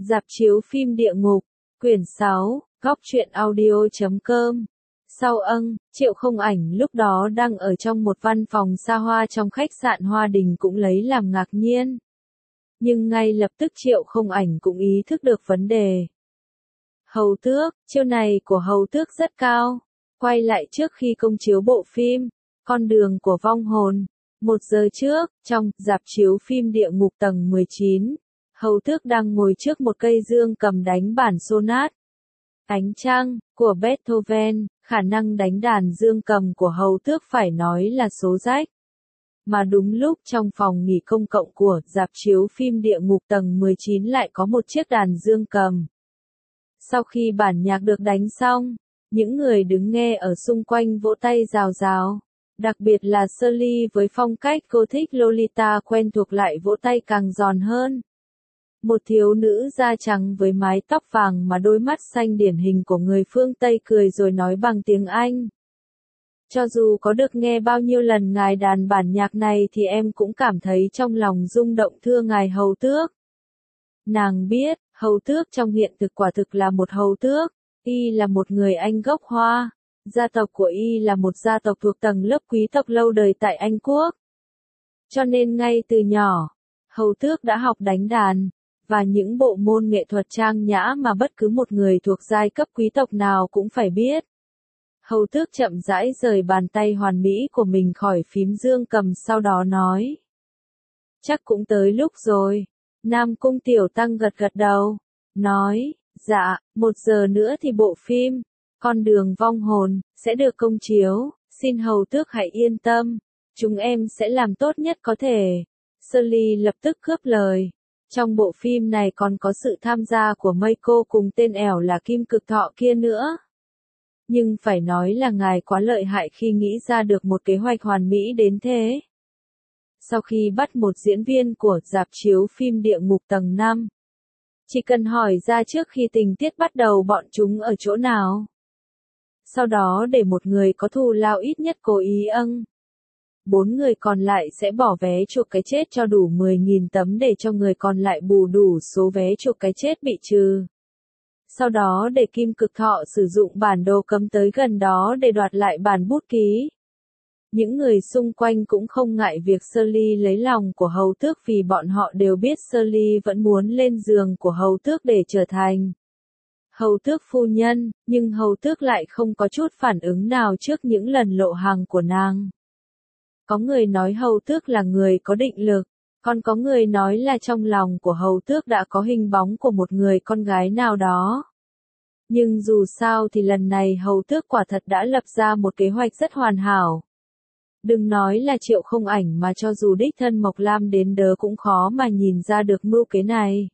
Rạp chiếu phim địa ngục, quyển 6, góc truyện audio.com. Sau Triệu Không Ảnh lúc đó đang ở trong một văn phòng xa hoa trong khách sạn Hoa Đình cũng lấy làm ngạc nhiên. Nhưng ngay lập tức Triệu Không Ảnh cũng ý thức được vấn đề. Hầu Tước, chiêu này của Hầu Tước rất cao. Quay lại trước khi công chiếu bộ phim, Con đường của vong hồn. 1 giờ trước, trong rạp chiếu phim địa ngục tầng 19, Hầu Tước đang ngồi trước một cây dương cầm đánh bản sonat. Ánh trăng, của Beethoven, khả năng đánh đàn dương cầm của Hầu Tước phải nói là số rách. Mà đúng lúc trong phòng nghỉ công cộng của rạp chiếu phim địa ngục tầng 19 lại có một chiếc đàn dương cầm. Sau khi bản nhạc được đánh xong, những người đứng nghe ở xung quanh vỗ tay rào rào. Đặc biệt là Shirley với phong cách Gothic Lolita quen thuộc lại vỗ tay càng giòn hơn. Một thiếu nữ da trắng với mái tóc vàng mà đôi mắt xanh điển hình của người phương Tây cười rồi nói bằng tiếng Anh. Cho dù có được nghe bao nhiêu lần ngài đàn bản nhạc này thì em cũng cảm thấy trong lòng rung động thưa ngài Hầu Tước. Nàng biết, Hầu Tước trong hiện thực quả thực là một Hầu Tước, y là một người Anh gốc Hoa. Gia tộc của y là một gia tộc thuộc tầng lớp quý tộc lâu đời tại Anh Quốc. Cho nên ngay từ nhỏ, Hầu Tước đã học đánh đàn, và những bộ môn nghệ thuật trang nhã mà bất cứ một người thuộc giai cấp quý tộc nào cũng phải biết. Hầu Tước chậm rãi rời bàn tay hoàn mỹ của mình khỏi phím dương cầm sau đó nói. Chắc cũng tới lúc rồi. Nam Cung Tiểu Tăng gật gật đầu, nói, dạ, 1 giờ nữa thì bộ phim Con đường vong hồn sẽ được công chiếu, xin Hầu Tước hãy yên tâm, chúng em sẽ làm tốt nhất có thể. Shirley lập tức cướp lời. Trong bộ phim này còn có sự tham gia của Meiko cùng tên ẻo là Kim Cực Thọ kia nữa. Nhưng phải nói là ngài quá lợi hại khi nghĩ ra được một kế hoạch hoàn mỹ đến thế. Sau khi bắt một diễn viên của rạp chiếu phim địa ngục tầng 5, chỉ cần hỏi ra trước khi tình tiết bắt đầu bọn chúng ở chỗ nào. Sau đó để một người có thù lao ít nhất cố ý 4 người còn lại sẽ bỏ vé chuộc cái chết cho đủ 10.000 tấm để cho người còn lại bù đủ số vé chuộc cái chết bị trừ. Sau đó để Kim Cực Thọ sử dụng bản đồ cấm tới gần đó để đoạt lại bản bút ký. Những người xung quanh cũng không ngại việc Shirley lấy lòng của Hầu Tước vì bọn họ đều biết Shirley vẫn muốn lên giường của Hầu Tước để trở thành Hầu Tước phu nhân, nhưng Hầu Tước lại không có chút phản ứng nào trước những lần lộ hàng của nàng. Có người nói Hầu Tước là người có định lực, còn có người nói là trong lòng của Hầu Tước đã có hình bóng của một người con gái nào đó. Nhưng dù sao thì lần này Hầu Tước quả thật đã lập ra một kế hoạch rất hoàn hảo. Đừng nói là Triệu Không Ảnh mà cho dù đích thân Mộc Lam đến đớ cũng khó mà nhìn ra được mưu kế này.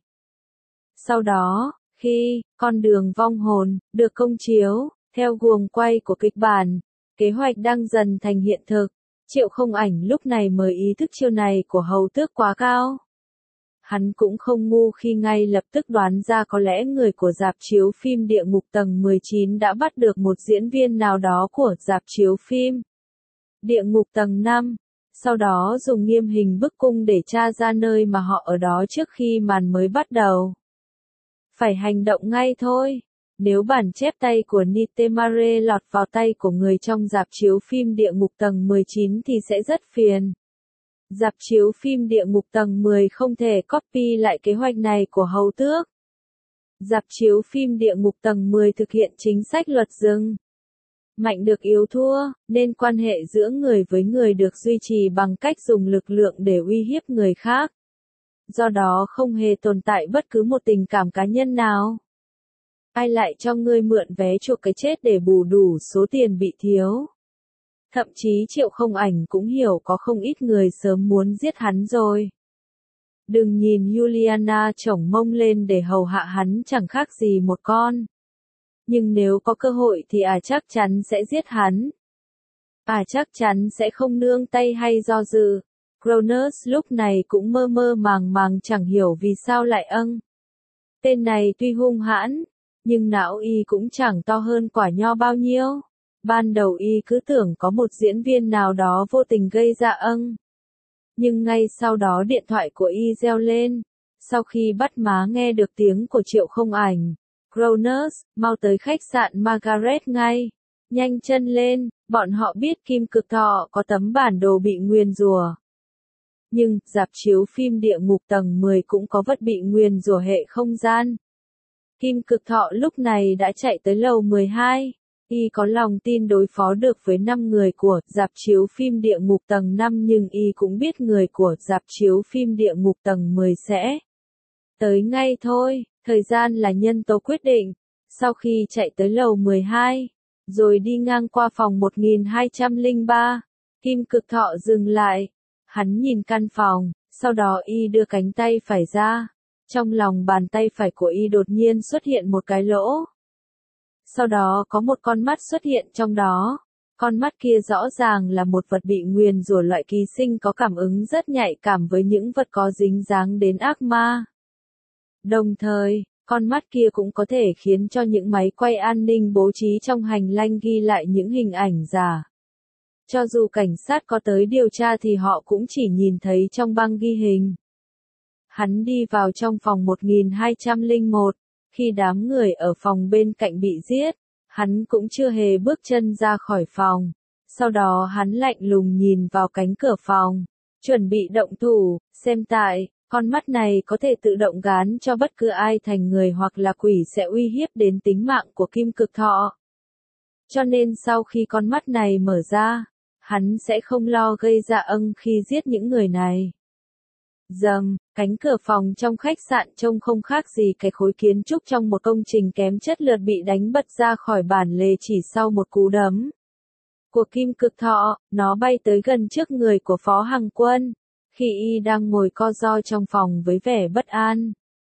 Sau đó, khi Con đường vong hồn được công chiếu, theo guồng quay của kịch bản, kế hoạch đang dần thành hiện thực, Triệu Không Ảnh lúc này mới ý thức chiêu này của Hầu Tước quá cao. Hắn cũng không ngu khi ngay lập tức đoán ra có lẽ người của rạp chiếu phim địa ngục tầng 19 đã bắt được một diễn viên nào đó của rạp chiếu phim địa ngục tầng 5, sau đó dùng nghiêm hình bức cung để tra ra nơi mà họ ở đó trước khi màn mới bắt đầu. Phải hành động ngay thôi. Nếu bản chép tay của Nitemare lọt vào tay của người trong rạp chiếu phim địa ngục tầng 19 thì sẽ rất phiền. Rạp chiếu phim địa ngục tầng 10 không thể copy lại kế hoạch này của Hầu Tước. Rạp chiếu phim địa ngục tầng 10 thực hiện chính sách luật rừng. Mạnh được yếu thua, nên quan hệ giữa người với người được duy trì bằng cách dùng lực lượng để uy hiếp người khác. Do đó không hề tồn tại bất cứ một tình cảm cá nhân nào. Ai lại cho ngươi mượn vé chuộc cái chết để bù đủ số tiền bị thiếu. Thậm chí Triệu Không Ảnh cũng hiểu có không ít người sớm muốn giết hắn rồi. Đừng nhìn Juliana chổng mông lên để hầu hạ hắn chẳng khác gì một con. Nhưng nếu có cơ hội thì chắc chắn sẽ giết hắn. Chắc chắn sẽ không nương tay hay do dự. Cronus lúc này cũng mơ mơ màng màng chẳng hiểu vì sao lại Tên này tuy hung hãn, nhưng não y cũng chẳng to hơn quả nho bao nhiêu. Ban đầu y cứ tưởng có một diễn viên nào đó vô tình gây ra Nhưng ngay sau đó điện thoại của y reo lên. Sau khi bắt má nghe được tiếng của Triệu Không Ảnh, Cronus, mau tới khách sạn Margaret ngay. Nhanh chân lên, bọn họ biết Kim Cực Thọ có tấm bản đồ bị nguyền rủa. Nhưng, rạp chiếu phim Địa Ngục tầng 10 cũng có vật bị nguyền rủa hệ không gian. Kim Cực Thọ lúc này đã chạy tới lầu 12. Y có lòng tin đối phó được với 5 người của rạp chiếu phim Địa Ngục tầng 5, nhưng Y cũng biết người của rạp chiếu phim Địa Ngục tầng 10 sẽ tới ngay thôi. Thời gian là nhân tố quyết định. Sau khi chạy tới lầu 12, rồi đi ngang qua phòng 1203, Kim Cực Thọ dừng lại. Hắn nhìn căn phòng, sau đó Y đưa cánh tay phải ra. Trong lòng bàn tay phải của Y đột nhiên xuất hiện một cái lỗ. Sau đó có một con mắt xuất hiện trong đó. Con mắt kia rõ ràng là một vật bị nguyền rủa loại ký sinh có cảm ứng rất nhạy cảm với những vật có dính dáng đến ác ma. Đồng thời, con mắt kia cũng có thể khiến cho những máy quay an ninh bố trí trong hành lang ghi lại những hình ảnh giả. Cho dù cảnh sát có tới điều tra thì họ cũng chỉ nhìn thấy trong băng ghi hình. Hắn đi vào trong phòng 1201, khi đám người ở phòng bên cạnh bị giết, hắn cũng chưa hề bước chân ra khỏi phòng. Sau đó hắn lạnh lùng nhìn vào cánh cửa phòng, chuẩn bị động thủ, xem tại, con mắt này có thể tự động gán cho bất cứ ai thành người hoặc là quỷ sẽ uy hiếp đến tính mạng của Kim Cực Thọ. Cho nên sau khi con mắt này mở ra, hắn sẽ không lo gây ra khi giết những người này. Dầm, cánh cửa phòng trong khách sạn trông không khác gì cái khối kiến trúc trong một công trình kém chất lượng bị đánh bật ra khỏi bản lề chỉ sau một cú đấm của Kim Cực Thọ. Nó bay tới gần trước người của Phó Hằng Quân, khi Y đang ngồi co ro trong phòng với vẻ bất an.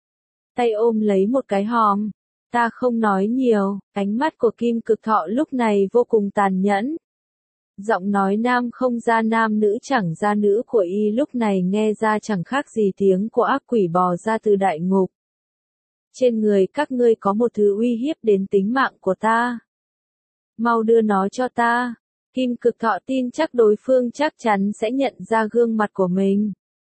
Tay ôm lấy một cái hòm. Ta không nói nhiều, ánh mắt của Kim Cực Thọ lúc này vô cùng tàn nhẫn. Giọng nói nam không ra nam nữ chẳng ra nữ của Y lúc này nghe ra chẳng khác gì tiếng của ác quỷ bò ra từ đại ngục. Trên người các ngươi có một thứ uy hiếp đến tính mạng của ta. Mau đưa nó cho ta. Kim Cực Thọ tin chắc đối phương chắc chắn sẽ nhận ra gương mặt của mình.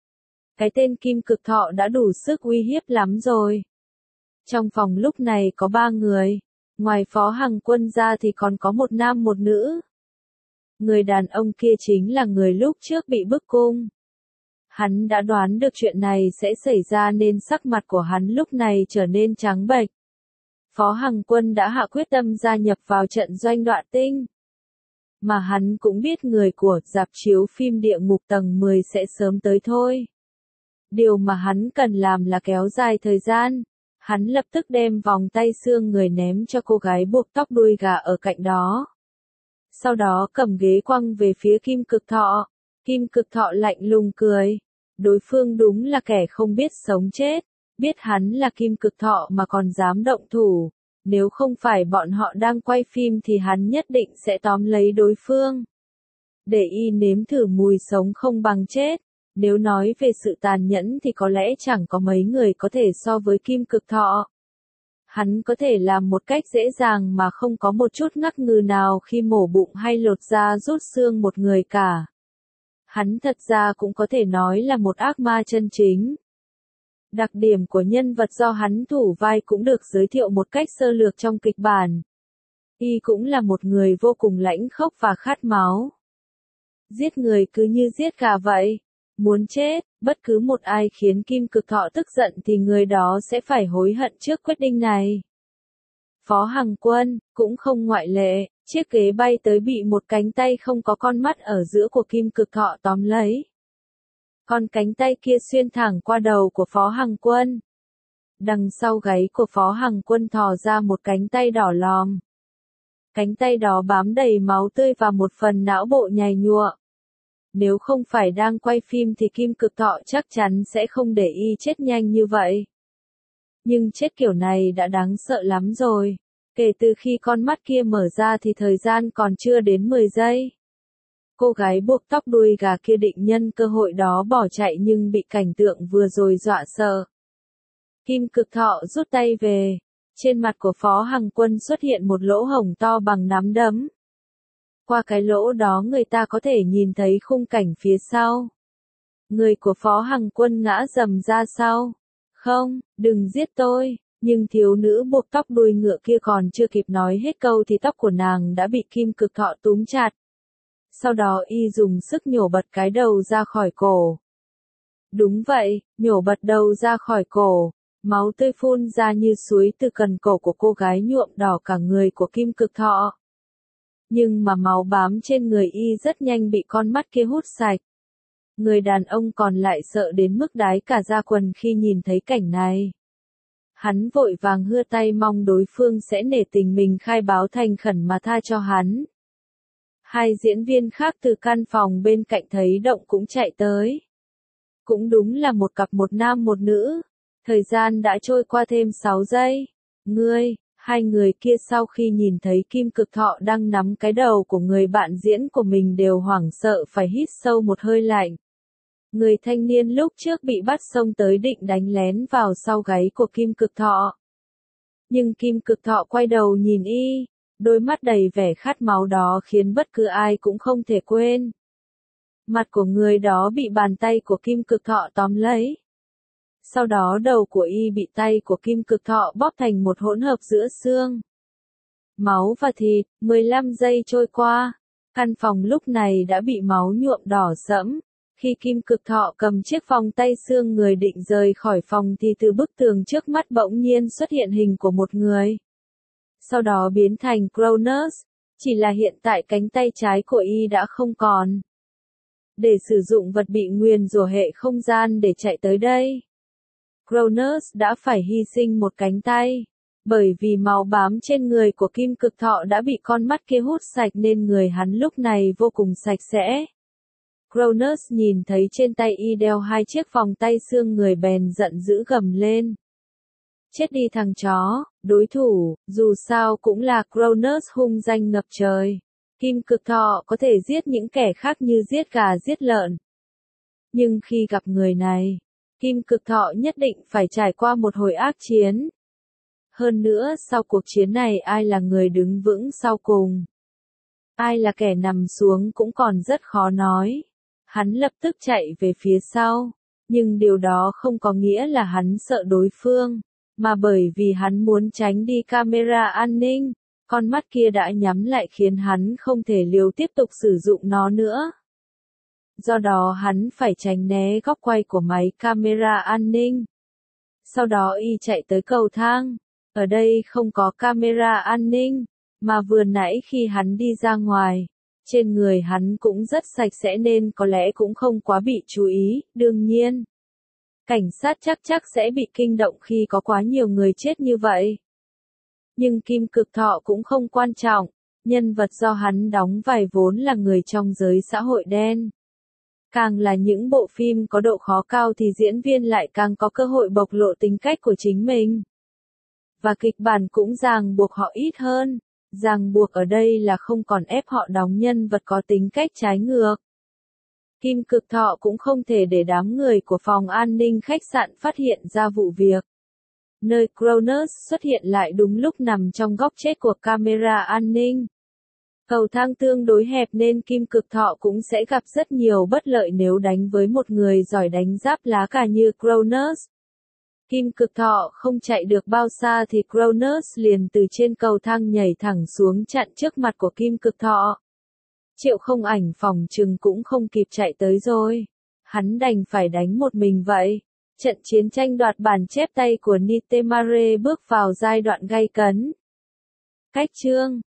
Cái tên Kim Cực Thọ đã đủ sức uy hiếp lắm rồi. Trong phòng lúc này có 3 người. Ngoài Phó Hằng Quân ra thì còn có một nam một nữ. Người đàn ông kia chính là người lúc trước bị bức cung. Hắn đã đoán được chuyện này sẽ xảy ra nên sắc mặt của hắn lúc này trở nên trắng bệch. Phó Hằng Quân đã hạ quyết tâm gia nhập vào trận doanh Đoạ Tinh. Mà hắn cũng biết người của rạp chiếu phim Địa Ngục tầng 10 sẽ sớm tới thôi. Điều mà hắn cần làm là kéo dài thời gian. Hắn lập tức đem vòng tay xương người ném cho cô gái buộc tóc đuôi gà ở cạnh đó. Sau đó cầm ghế quăng về phía Kim Cực Thọ. Kim Cực Thọ lạnh lùng cười. Đối phương đúng là kẻ không biết sống chết. Biết hắn là Kim Cực Thọ mà còn dám động thủ. Nếu không phải bọn họ đang quay phim thì hắn nhất định sẽ tóm lấy đối phương. Để Y nếm thử mùi sống không bằng chết. Nếu nói về sự tàn nhẫn thì có lẽ chẳng có mấy người có thể so với Kim Cực Thọ. Hắn có thể làm một cách dễ dàng mà không có một chút ngắc ngừ nào khi mổ bụng hay lột da rút xương một người cả. Hắn thật ra cũng có thể nói là một ác ma chân chính. Đặc điểm của nhân vật do hắn thủ vai cũng được giới thiệu một cách sơ lược trong kịch bản. Y cũng là một người vô cùng lãnh khốc và khát máu. Giết người cứ như giết gà vậy. Muốn chết, bất cứ một ai khiến Kim Cực Thọ tức giận thì người đó sẽ phải hối hận trước quyết định này. Phó Hằng Quân, cũng không ngoại lệ, chiếc ghế bay tới bị một cánh tay không có con mắt ở giữa của Kim Cực Thọ tóm lấy. Còn cánh tay kia xuyên thẳng qua đầu của Phó Hằng Quân. Đằng sau gáy của Phó Hằng Quân thò ra một cánh tay đỏ lòm. Cánh tay đó bám đầy máu tươi và một phần não bộ nhầy nhụa. Nếu không phải đang quay phim thì Kim Cực Thọ chắc chắn sẽ không để Y chết nhanh như vậy. Nhưng chết kiểu này đã đáng sợ lắm rồi. Kể từ khi con mắt kia mở ra thì thời gian còn chưa đến 10 giây. Cô gái buộc tóc đuôi gà kia định nhân cơ hội đó bỏ chạy nhưng bị cảnh tượng vừa rồi dọa sợ. Kim Cực Thọ rút tay về. Trên mặt của Phó Hằng Quân xuất hiện một lỗ hổng to bằng nắm đấm. Qua cái lỗ đó người ta có thể nhìn thấy khung cảnh phía sau. Người của Phó Hằng Quân ngã rầm ra sau. Không, đừng giết tôi. Nhưng thiếu nữ buộc tóc đuôi ngựa kia còn chưa kịp nói hết câu thì tóc của nàng đã bị kim cực thọ túm chặt. Sau đó y dùng sức nhổ bật cái đầu ra khỏi cổ. Đúng vậy, nhổ bật đầu ra khỏi cổ. Máu tươi phun ra như suối từ cần cổ của cô gái nhuộm đỏ cả người của kim cực thọ. Nhưng mà máu bám trên người y rất nhanh bị con mắt kia hút sạch. Người đàn ông còn lại sợ đến mức đái cả da quần khi nhìn thấy cảnh này. Hắn vội vàng hưa tay mong đối phương sẽ nể tình mình khai báo thành khẩn mà tha cho hắn. Hai diễn viên khác từ căn phòng bên cạnh thấy động cũng chạy tới. Cũng đúng là một cặp một nam một nữ. Thời gian đã trôi qua thêm 6 giây. Hai người kia sau khi nhìn thấy kim cực thọ đang nắm cái đầu của người bạn diễn của mình đều hoảng sợ phải hít sâu một hơi lạnh. Người thanh niên lúc trước bị bắt xông tới định đánh lén vào sau gáy của kim cực thọ. Nhưng kim cực thọ quay đầu nhìn y, đôi mắt đầy vẻ khát máu đó khiến bất cứ ai cũng không thể quên. Mặt của người đó bị bàn tay của kim cực thọ tóm lấy. Sau đó đầu của y bị tay của kim cực thọ bóp thành một hỗn hợp giữa xương, máu và thịt. 15 giây trôi qua, căn phòng lúc này đã bị máu nhuộm đỏ sẫm. Khi kim cực thọ cầm chiếc vòng tay xương người định rời khỏi phòng thì từ bức tường trước mắt bỗng nhiên xuất hiện hình của một người. Sau đó biến thành Cronus, chỉ là hiện tại cánh tay trái của y đã không còn. Để sử dụng vật bị nguyền rủa hệ không gian để chạy tới đây, Cronus đã phải hy sinh một cánh tay. Bởi vì máu bám trên người của kim cực thọ đã bị con mắt kia hút sạch nên người hắn lúc này vô cùng sạch sẽ. Cronus nhìn thấy trên tay y đeo hai chiếc vòng tay xương người bèn giận dữ gầm lên. Chết đi thằng chó, đối thủ, dù sao cũng là Cronus hung danh ngập trời. Kim cực thọ có thể giết những kẻ khác như giết gà giết lợn. Nhưng khi gặp người này, kim cực thọ nhất định phải trải qua một hồi ác chiến. Hơn nữa sau cuộc chiến này ai là người đứng vững sau cùng? Ai là kẻ nằm xuống cũng còn rất khó nói. Hắn lập tức chạy về phía sau, nhưng điều đó không có nghĩa là hắn sợ đối phương, mà bởi vì hắn muốn tránh đi camera an ninh, con mắt kia đã nhắm lại khiến hắn không thể liều tiếp tục sử dụng nó nữa. Do đó hắn phải tránh né góc quay của máy camera an ninh. Sau đó y chạy tới cầu thang, ở đây không có camera an ninh, mà vừa nãy khi hắn đi ra ngoài, trên người hắn cũng rất sạch sẽ nên có lẽ cũng không quá bị chú ý. Đương nhiên, cảnh sát chắc sẽ bị kinh động khi có quá nhiều người chết như vậy. Nhưng kim cực thọ cũng không quan trọng, nhân vật do hắn đóng vai vốn là người trong giới xã hội đen. Càng là những bộ phim có độ khó cao thì diễn viên lại càng có cơ hội bộc lộ tính cách của chính mình. Và kịch bản cũng ràng buộc họ ít hơn. Ràng buộc ở đây là không còn ép họ đóng nhân vật có tính cách trái ngược. Kim cực thọ cũng không thể để đám người của phòng an ninh khách sạn phát hiện ra vụ việc. Nơi Cronus xuất hiện lại đúng lúc nằm trong góc chết của camera an ninh. Cầu thang tương đối hẹp nên kim cực thọ cũng sẽ gặp rất nhiều bất lợi nếu đánh với một người giỏi đánh giáp lá cà như Cronus. Kim cực thọ không chạy được bao xa thì Cronus liền từ trên cầu thang nhảy thẳng xuống chặn trước mặt của kim cực thọ. Triệu Không Ảnh phòng trừng cũng không kịp chạy tới rồi. Hắn đành phải đánh một mình vậy. Trận chiến tranh đoạt bản chép tay của Nitemare bước vào giai đoạn gay cấn. Cách chương